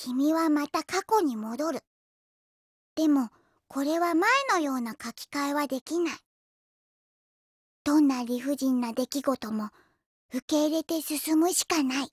君はまた過去に戻る。でも、これは前のような書き換えはできない。どんな理不尽な出来事も受け入れて進むしかない。